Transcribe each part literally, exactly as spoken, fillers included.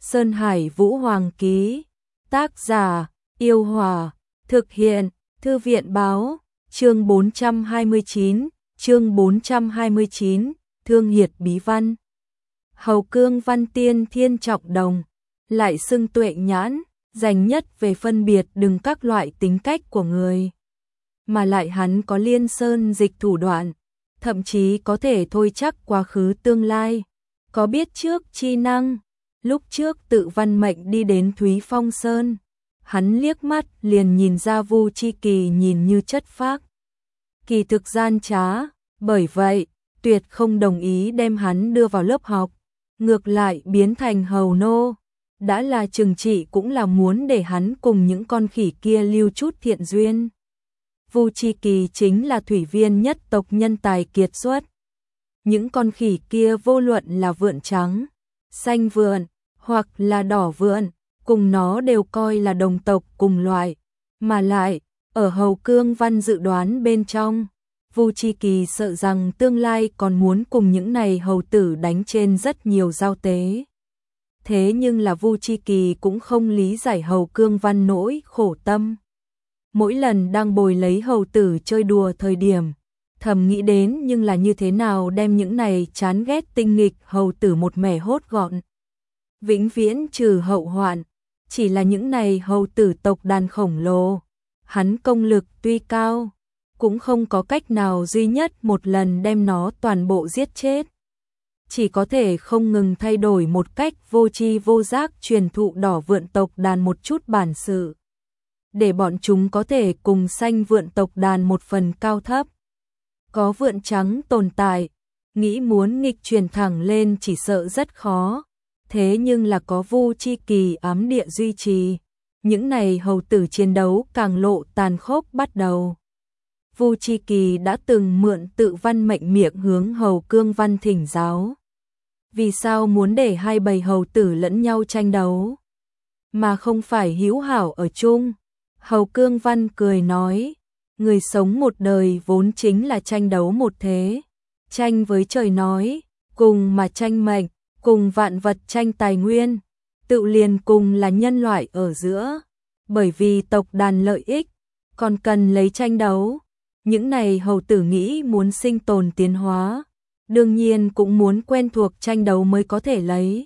Sơn Hải Vũ Hoàng ký. Tác giả, Yêu Hòa. Thực hiện, Thư viện Báo. Chương bốn trăm hai mươi chín, chương bốn trăm hai mươi chín, Thương Hiệt Bí Văn. Hầu Cương Văn Tiên Thiên Trọng Đồng, lại xưng Tuệ Nhãn, dành nhất về phân biệt đừng các loại tính cách của người. Mà lại hắn có liên sơn dịch thủ đoạn, thậm chí có thể thôi chắc quá khứ tương lai, có biết trước chi năng. Lúc trước Tự Văn Mệnh đi đến Thúy Phong Sơn, hắn liếc mắt liền nhìn ra Vu Chi Kỳ nhìn như chất phác, kỳ thực gian trá, bởi vậy tuyệt không đồng ý đem hắn đưa vào lớp học, ngược lại biến thành hầu nô. Đã là trừng trị cũng là muốn để hắn cùng những con khỉ kia lưu chút thiện duyên. Vu Chi Kỳ chính là thủy viên nhất tộc nhân tài kiệt xuất. Những con khỉ kia vô luận là vượn trắng, xanh vượn, hoặc là đỏ vượn, cùng nó đều coi là đồng tộc cùng loại. Mà lại, ở Hầu Cương Văn dự đoán bên trong, Vu Chi Kỳ sợ rằng tương lai còn muốn cùng những này hầu tử đánh trên rất nhiều giao tế. Thế nhưng là Vu Chi Kỳ cũng không lý giải Hầu Cương Văn nỗi khổ tâm. Mỗi lần đang bồi lấy hầu tử chơi đùa thời điểm, thầm nghĩ đến nhưng là như thế nào đem những này chán ghét tinh nghịch hầu tử một mẻ hốt gọn. Vĩnh viễn trừ hậu hoạn, chỉ là những này hầu tử tộc đàn khổng lồ. Hắn công lực tuy cao, cũng không có cách nào duy nhất một lần đem nó toàn bộ giết chết. Chỉ có thể không ngừng thay đổi một cách vô tri vô giác truyền thụ đỏ vượn tộc đàn một chút bản sự, để bọn chúng có thể cùng xanh vượn tộc đàn một phần cao thấp. Có vượn trắng tồn tại, nghĩ muốn nghịch truyền thẳng lên chỉ sợ rất khó. Thế nhưng là có Vu Chi Kỳ ám địa duy trì, những này hầu tử chiến đấu càng lộ tàn khốc bắt đầu. Vu Chi Kỳ đã từng mượn Tự Văn Mệnh miệng hướng Hầu Cương Văn thỉnh giáo. Vì sao muốn để hai bầy hầu tử lẫn nhau tranh đấu, mà không phải hữu hảo ở chung? Hầu Cương Văn cười nói, người sống một đời vốn chính là tranh đấu một thế. Tranh với trời nói, cùng mà tranh mệnh, cùng vạn vật tranh tài nguyên, tự liền cùng là nhân loại ở giữa. Bởi vì tộc đàn lợi ích, còn cần lấy tranh đấu. Những này hầu tử nghĩ muốn sinh tồn tiến hóa, đương nhiên cũng muốn quen thuộc tranh đấu mới có thể lấy.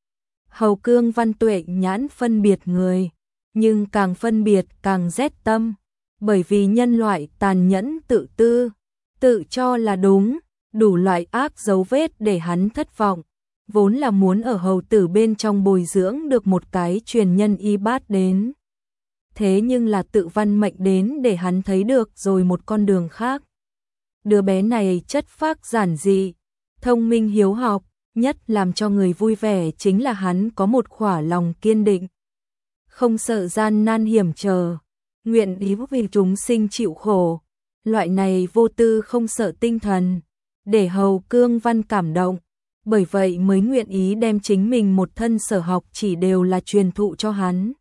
Hầu Cương Văn Tuệ Nhãn phân biệt người, nhưng càng phân biệt càng rét tâm, bởi vì nhân loại tàn nhẫn tự tư, tự cho là đúng, đủ loại ác dấu vết để hắn thất vọng, vốn là muốn ở hầu tử bên trong bồi dưỡng được một cái truyền nhân y bát đến. Thế nhưng là Tự Văn Mệnh đến để hắn thấy được rồi một con đường khác. Đứa bé này chất phác giản dị, thông minh hiếu học, nhất làm cho người vui vẻ chính là hắn có một khỏa lòng kiên định, không sợ gian nan hiểm trở, nguyện ý vì chúng sinh chịu khổ. Loại này vô tư không sợ tinh thần, để Hầu Cương Văn cảm động, bởi vậy mới nguyện ý đem chính mình một thân sở học chỉ đều là truyền thụ cho hắn.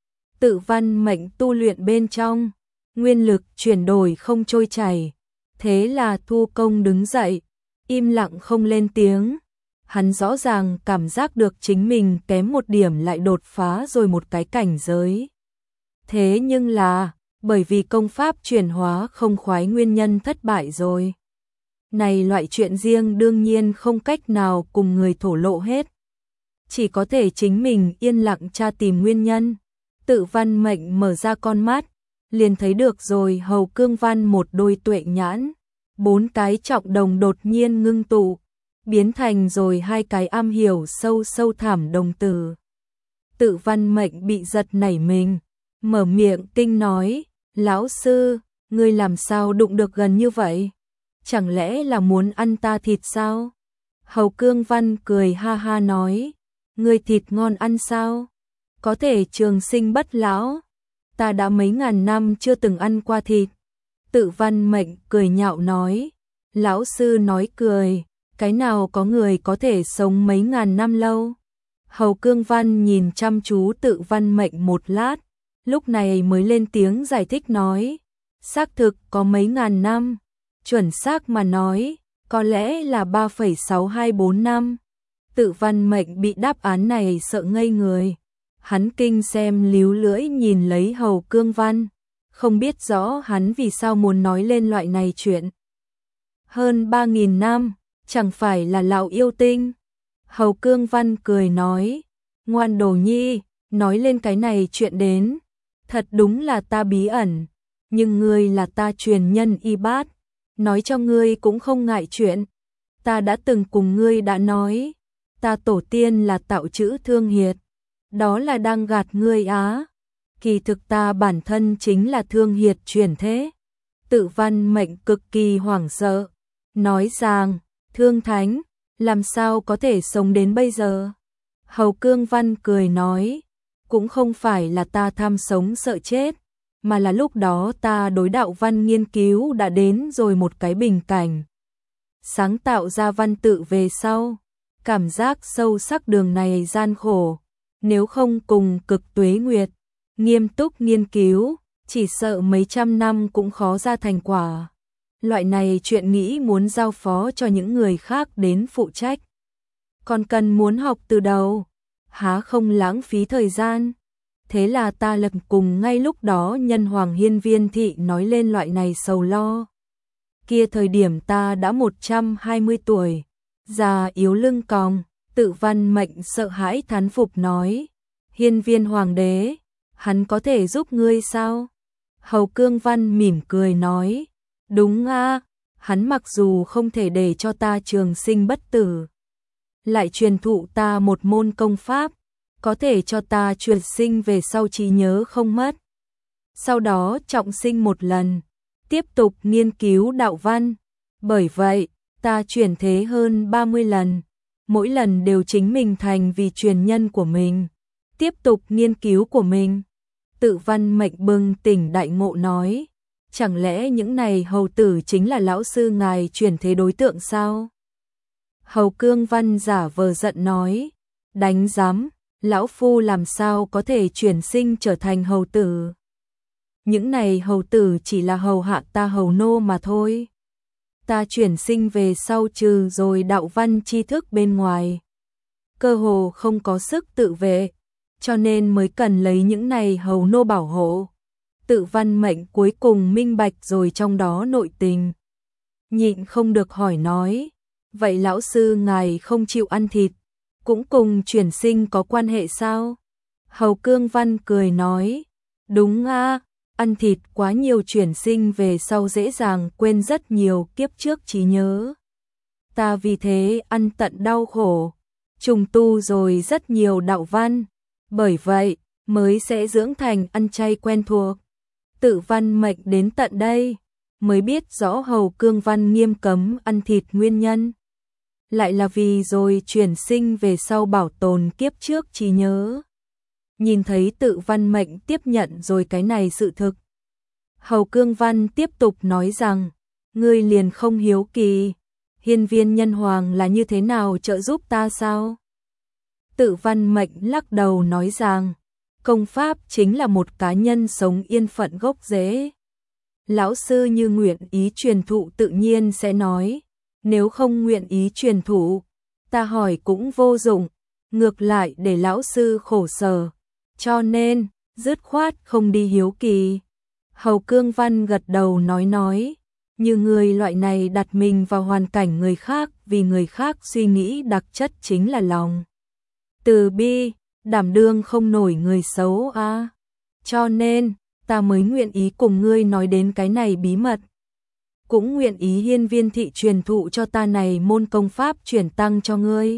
Tự Văn Mệnh tu luyện bên trong, nguyên lực chuyển đổi không trôi chảy, thế là thu công đứng dậy, im lặng không lên tiếng. Hắn rõ ràng cảm giác được chính mình kém một điểm lại đột phá rồi một cái cảnh giới. Thế nhưng là, bởi vì công pháp chuyển hóa không khoái nguyên nhân thất bại rồi. Này loại chuyện riêng đương nhiên không cách nào cùng người thổ lộ hết. Chỉ có thể chính mình yên lặng tra tìm nguyên nhân. Tự Văn Mệnh mở ra con mắt, liền thấy được rồi Hầu Cương Văn một đôi tuệ nhãn, bốn cái trọng đồng đột nhiên ngưng tụ, biến thành rồi hai cái am hiểu sâu sâu thẳm đồng tử. Tự Văn Mệnh bị giật nảy mình, mở miệng kinh nói, lão sư, ngươi làm sao đụng được gần như vậy? Chẳng lẽ là muốn ăn ta thịt sao? Hầu Cương Văn cười ha ha nói, ngươi thịt ngon ăn sao? Có thể trường sinh bất lão, ta đã mấy ngàn năm chưa từng ăn qua thịt. Tự Văn Mệnh cười nhạo nói, lão sư nói cười, cái nào có người có thể sống mấy ngàn năm lâu? Hầu Cương Văn nhìn chăm chú Tự Văn Mệnh một lát, lúc này mới lên tiếng giải thích nói, xác thực có mấy ngàn năm, chuẩn xác mà nói, có lẽ là ba phẩy sáu hai bốn năm. Tự Văn Mệnh bị đáp án này sợ ngây người. Hắn kinh xem líu lưỡi nhìn lấy Hầu Cương Văn, không biết rõ hắn vì sao muốn nói lên loại này chuyện. Hơn ba nghìn năm, chẳng phải là lão yêu tinh. Hầu Cương Văn cười nói, ngoan đồ nhi, nói lên cái này chuyện đến. Thật đúng là ta bí ẩn, nhưng ngươi là ta truyền nhân y bát, nói cho ngươi cũng không ngại chuyện. Ta đã từng cùng ngươi đã nói, ta tổ tiên là tạo chữ Thương Hiệt, đó là đang gạt ngươi á. Kỳ thực ta bản thân chính là Thương Hiệt chuyển thế. Tự Văn Mệnh cực kỳ hoảng sợ, nói rằng, Thương Thánh, làm sao có thể sống đến bây giờ? Hầu Cương Văn cười nói, cũng không phải là ta tham sống sợ chết, mà là lúc đó ta đối đạo văn nghiên cứu đã đến rồi một cái bình cảnh. Sáng tạo ra văn tự về sau, cảm giác sâu sắc đường này gian khổ, nếu không cùng cực tuế nguyệt, nghiêm túc nghiên cứu, chỉ sợ mấy trăm năm cũng khó ra thành quả. Loại này chuyện nghĩ muốn giao phó cho những người khác đến phụ trách, còn cần muốn học từ đầu, há không lãng phí thời gian. Thế là ta lập cùng ngay lúc đó nhân hoàng hiên viên thị nói lên loại này sầu lo. Kia thời điểm ta đã một trăm hai mươi tuổi, già yếu lưng còng. Tự Văn Mệnh sợ hãi thán phục nói, hiên viên hoàng đế, hắn có thể giúp ngươi sao? Hầu Cương Văn mỉm cười nói, đúng a, hắn mặc dù không thể để cho ta trường sinh bất tử, lại truyền thụ ta một môn công pháp, có thể cho ta chuyển sinh về sau trí nhớ không mất. Sau đó trọng sinh một lần, tiếp tục nghiên cứu đạo văn. Bởi vậy, ta chuyển thế hơn ba mươi lần, mỗi lần đều chính mình thành vì truyền nhân của mình, tiếp tục nghiên cứu của mình. Tự Văn Mệnh bừng tỉnh đại ngộ nói, chẳng lẽ những này hầu tử chính là lão sư ngài chuyển thế đối tượng sao? Hầu Cương Văn giả vờ giận nói, đánh giám, lão phu làm sao có thể chuyển sinh trở thành hầu tử? Những này hầu tử chỉ là hầu hạ ta hầu nô mà thôi. Ta chuyển sinh về sau trừ rồi đạo văn tri thức bên ngoài, cơ hồ không có sức tự vệ, cho nên mới cần lấy những này hầu nô bảo hộ. Tự Văn Mệnh cuối cùng minh bạch rồi trong đó nội tình, nhịn không được hỏi nói, vậy lão sư ngài không chịu ăn thịt, cũng cùng chuyển sinh có quan hệ sao? Hầu Cương Văn cười nói, đúng a, ăn thịt quá nhiều chuyển sinh về sau dễ dàng quên rất nhiều kiếp trước trí nhớ. Ta vì thế ăn tận đau khổ, trùng tu rồi rất nhiều đạo văn, bởi vậy mới sẽ dưỡng thành ăn chay quen thuộc. Tự Văn Mệnh đến tận đây mới biết rõ Hầu Cương Văn nghiêm cấm ăn thịt nguyên nhân, lại là vì rồi chuyển sinh về sau bảo tồn kiếp trước trí nhớ. Nhìn thấy Tự Văn Mệnh tiếp nhận rồi cái này sự thực, Hầu Cương Văn tiếp tục nói rằng, ngươi liền không hiếu kỳ, hiên viên nhân hoàng là như thế nào trợ giúp ta sao? Tự Văn Mệnh lắc đầu nói rằng, công pháp chính là một cá nhân sống yên phận gốc rễ. Lão sư như nguyện ý truyền thụ tự nhiên sẽ nói, nếu không nguyện ý truyền thụ, ta hỏi cũng vô dụng, ngược lại để lão sư khổ sở, cho nên, dứt khoát không đi hiếu kỳ. Hầu Cương Văn gật đầu nói nói, như người loại này đặt mình vào hoàn cảnh người khác, vì người khác suy nghĩ đặc chất chính là lòng từ bi, đảm đương không nổi người xấu a. À. Cho nên, ta mới nguyện ý cùng ngươi nói đến cái này bí mật. Cũng nguyện ý hiên viên thị truyền thụ cho ta này môn công pháp chuyển tăng cho ngươi.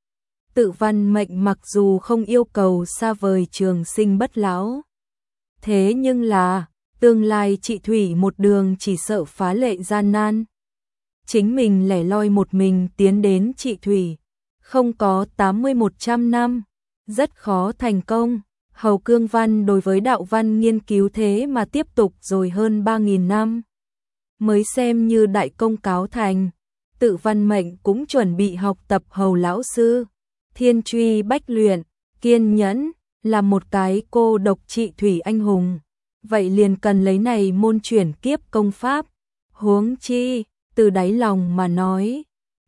Tự Văn Mệnh mặc dù không yêu cầu xa vời trường sinh bất lão, thế nhưng là, tương lai trị thủy một đường chỉ sợ phá lệ gian nan. Chính mình lẻ loi một mình tiến đến trị thủy, không có tám mươi một trăm năm, rất khó thành công. Hầu Cương Văn đối với đạo văn nghiên cứu thế mà tiếp tục rồi hơn ba nghìn năm, mới xem như đại công cáo thành. Tự Văn Mệnh cũng chuẩn bị học tập Hầu lão sư, thiên truy bách luyện, kiên nhẫn, là một cái cô độc trị thủy anh hùng. Vậy liền cần lấy này môn chuyển kiếp công pháp. Huống chi, từ đáy lòng mà nói,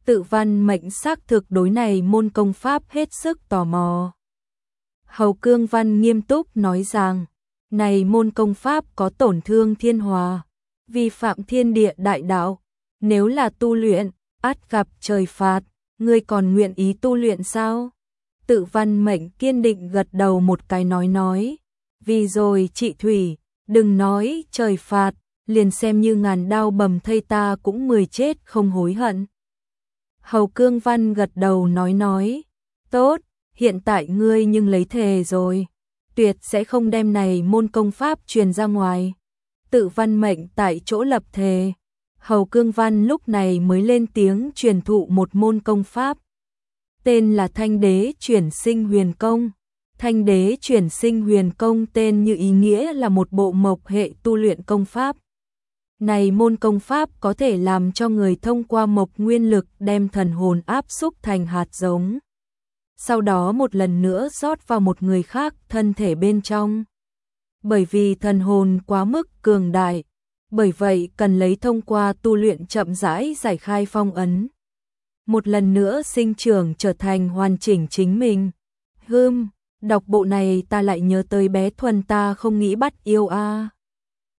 Tự Văn Mệnh xác thực đối này môn công pháp hết sức tò mò. Hầu Cương Văn nghiêm túc nói rằng, này môn công pháp có tổn thương thiên hòa, vi phạm thiên địa đại đạo, nếu là tu luyện, ắt gặp trời phạt, ngươi còn nguyện ý tu luyện sao? Tự Văn Mệnh kiên định gật đầu một cái nói nói, vì rồi chị Thủy, đừng nói trời phạt, liền xem như ngàn đao bầm thây ta cũng mười chết không hối hận. Hầu Cương Văn gật đầu nói nói, tốt, hiện tại ngươi nhưng lấy thề rồi, tuyệt sẽ không đem này môn công pháp truyền ra ngoài. Tự Văn Mệnh tại chỗ lập thề, Hầu Cương Văn lúc này mới lên tiếng truyền thụ một môn công pháp. Tên là Thanh Đế Chuyển Sinh Huyền Công. Thanh Đế Chuyển Sinh Huyền Công tên như ý nghĩa là một bộ mộc hệ tu luyện công pháp. Này môn công pháp có thể làm cho người thông qua mộc nguyên lực đem thần hồn áp xúc thành hạt giống. Sau đó một lần nữa rót vào một người khác thân thể bên trong. Bởi vì thần hồn quá mức cường đại, bởi vậy cần lấy thông qua tu luyện chậm rãi giải khai phong ấn. Một lần nữa sinh trưởng trở thành hoàn chỉnh chính mình. Hưm, đọc bộ này ta lại nhớ tới bé Thuần ta không nghĩ bắt yêu a. À.